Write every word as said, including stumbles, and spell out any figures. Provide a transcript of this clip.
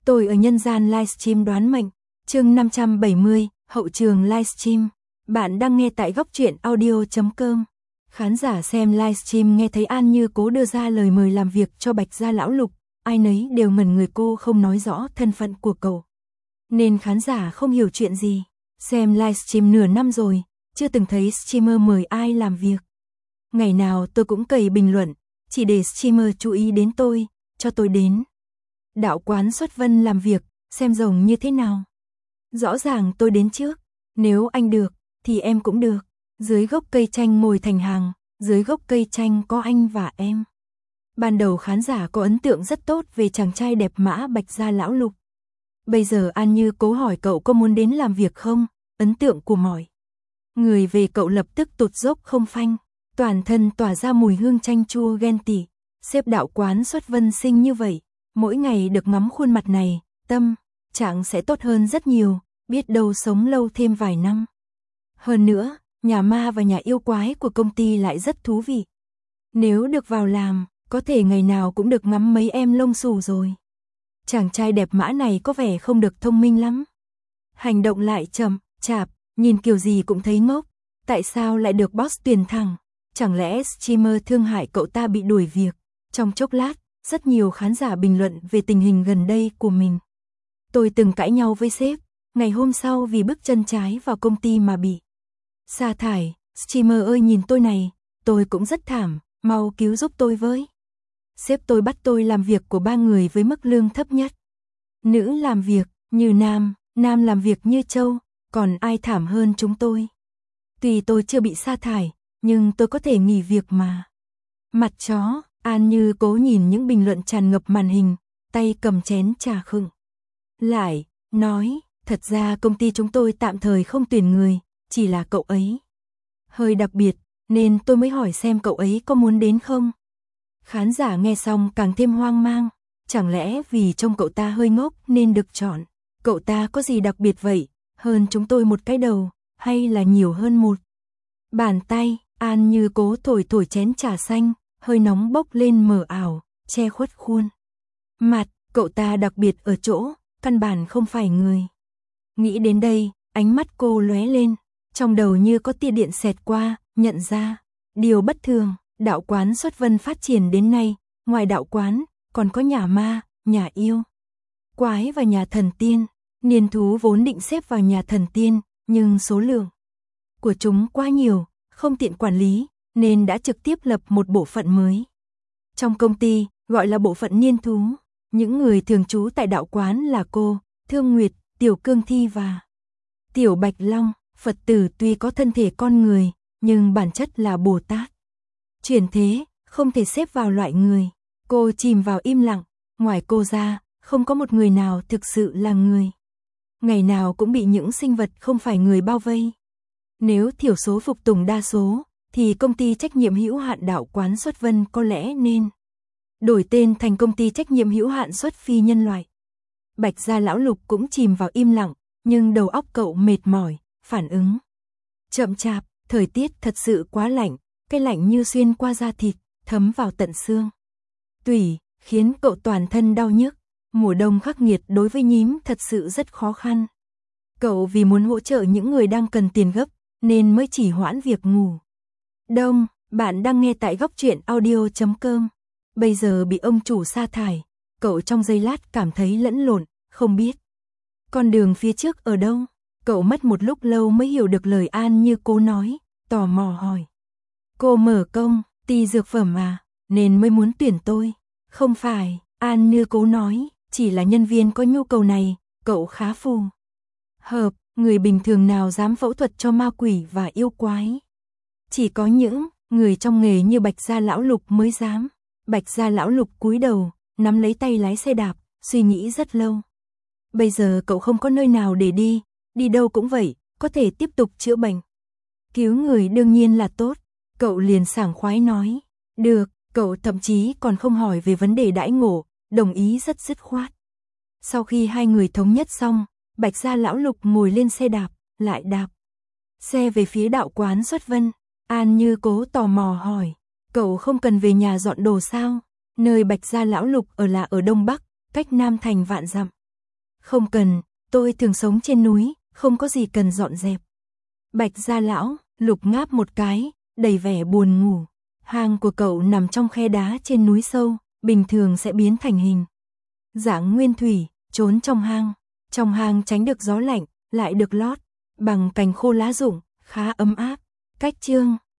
Tôi ở nhân gian livestream đoán mệnh, chương năm trăm bảy mươi, hậu trường livestream. Bạn đang nghe tại góc truyện audio chấm com. Khán giả xem livestream nghe thấy An Như Cố đưa ra lời mời làm việc cho Bạch Gia Lão Lục, ai nấy đều ngẩn người, cô không nói rõ thân phận của cậu. Nên khán giả không hiểu chuyện gì. Xem livestream nửa năm rồi, chưa từng thấy streamer mời ai làm việc. Ngày nào tôi cũng cày bình luận, chỉ để streamer chú ý đến tôi, cho tôi đến đạo quán Xuất Vân làm việc, xem rồng như thế nào. Rõ ràng tôi đến trước, nếu anh được, thì em cũng được. Dưới gốc cây chanh ngồi thành hàng, dưới gốc cây chanh có anh và em. Ban đầu khán giả có ấn tượng rất tốt về chàng trai đẹp mã Bạch Gia Lão Lục. Bây giờ An Như Cố hỏi cậu có muốn đến làm việc không, ấn tượng của mọi người về cậu lập tức tụt dốc không phanh, toàn thân tỏa ra mùi hương chanh chua ghen tị. Xếp đạo quán Xuất Vân xinh như vậy, mỗi ngày được ngắm khuôn mặt này, tâm trạng sẽ tốt hơn rất nhiều, biết đâu sống lâu thêm vài năm. Hơn nữa, nhà ma và nhà yêu quái của công ty lại rất thú vị. Nếu được vào làm, có thể ngày nào cũng được ngắm mấy em lông xù rồi. Chàng trai đẹp mã này có vẻ không được thông minh lắm. Hành động lại chậm, chạp, nhìn kiểu gì cũng thấy ngốc. Tại sao lại được boss tuyển thẳng? Chẳng lẽ streamer thương hại cậu ta bị đuổi việc? Trong chốc lát, rất nhiều khán giả bình luận về tình hình gần đây của mình. Tôi từng cãi nhau với sếp, ngày hôm sau vì bước chân trái vào công ty mà bị sa thải. Streamer ơi nhìn tôi này, tôi cũng rất thảm, mau cứu giúp tôi với. Sếp tôi bắt tôi làm việc của ba người với mức lương thấp nhất. Nữ làm việc như nam, nam làm việc như trâu, còn ai thảm hơn chúng tôi. Tuy tôi chưa bị sa thải, nhưng tôi có thể nghỉ việc mà. Mặt chó, An Như Cố nhìn những bình luận tràn ngập màn hình, tay cầm chén trà khựng lại, nói, thật ra công ty chúng tôi tạm thời không tuyển người, chỉ là cậu ấy hơi đặc biệt, nên tôi mới hỏi xem cậu ấy có muốn đến không. Khán giả nghe xong càng thêm hoang mang, chẳng lẽ vì trông cậu ta hơi ngốc nên được chọn. Cậu ta có gì đặc biệt vậy, hơn chúng tôi một cái đầu, hay là nhiều hơn một bàn tay. An Như Cố thổi thổi chén trà xanh, hơi nóng bốc lên mờ ảo, che khuất khuôn mặt. Cậu ta đặc biệt ở chỗ, căn bản không phải người. Nghĩ đến đây, ánh mắt cô lóe lên, trong đầu như có tia điện xẹt qua, nhận ra điều bất thường. Đạo quán Xuất Vân phát triển đến nay, ngoài đạo quán, còn có nhà ma, nhà yêu quái và nhà thần tiên. Niên thú vốn định xếp vào nhà thần tiên, nhưng số lượng của chúng quá nhiều, không tiện quản lý, nên đã trực tiếp lập một bộ phận mới. Trong công ty, gọi là bộ phận niên thú. Những người thường trú tại đạo quán là cô, Thương Nguyệt, Tiểu Cương Thi và Tiểu Bạch Long. Phật tử tuy có thân thể con người, nhưng bản chất là Bồ Tát chuyển thế, không thể xếp vào loại người. Cô chìm vào im lặng, ngoài cô ra, không có một người nào thực sự là người. Ngày nào cũng bị những sinh vật không phải người bao vây. Nếu thiểu số phục tùng đa số, thì công ty trách nhiệm hữu hạn đạo quán Xuất Vân có lẽ nên đổi tên thành công ty trách nhiệm hữu hạn Xuất Phi Nhân Loại. Bạch Gia Lão Lục cũng chìm vào im lặng, nhưng đầu óc cậu mệt mỏi, phản ứng chậm chạp. Thời tiết thật sự quá lạnh, cái lạnh như xuyên qua da thịt, thấm vào tận xương tủy, khiến cậu toàn thân đau nhức. Mùa đông khắc nghiệt đối với nhím thật sự rất khó khăn. Cậu vì muốn hỗ trợ những người đang cần tiền gấp, nên mới chỉ hoãn việc ngủ đông. Bạn đang nghe tại góc truyện audio chấm com. Bây giờ bị ông chủ sa thải, cậu trong giây lát cảm thấy lẫn lộn, không biết con đường phía trước ở đâu. Cậu mất một lúc lâu mới hiểu được lời An Như Cố nói, tò mò hỏi. Cô mở công ty dược phẩm à, nên mới muốn tuyển tôi? Không phải, An Như Cố nói, chỉ là nhân viên có nhu cầu này, cậu khá phù hợp, người bình thường nào dám phẫu thuật cho ma quỷ và yêu quái. Chỉ có những người trong nghề như Bạch Gia Lão Lục mới dám. Bạch Gia Lão Lục cúi đầu, nắm lấy tay lái xe đạp, suy nghĩ rất lâu. Bây giờ cậu không có nơi nào để đi, đi đâu cũng vậy, có thể tiếp tục chữa bệnh, cứu người đương nhiên là tốt. Cậu liền sảng khoái nói, được. Cậu thậm chí còn không hỏi về vấn đề đãi ngộ, đồng ý rất dứt khoát. Sau khi hai người thống nhất xong, Bạch Gia Lão Lục ngồi lên xe đạp, lại đạp xe về phía đạo quán Xuất Vân. An Như Cố tò mò hỏi, cậu không cần về nhà dọn đồ sao? Nơi Bạch Gia Lão Lục ở là ở Đông Bắc, cách Nam thành vạn dặm. Không cần, tôi thường sống trên núi, không có gì cần dọn dẹp. Bạch Gia Lão, Lục ngáp một cái, đầy vẻ buồn ngủ. Hang của cậu nằm trong khe đá trên núi sâu, bình thường sẽ biến thành hình dạng nguyên thủy, trốn trong hang. Trong hang tránh được gió lạnh, lại được lót bằng cành khô lá rụng, khá ấm áp. Cách chương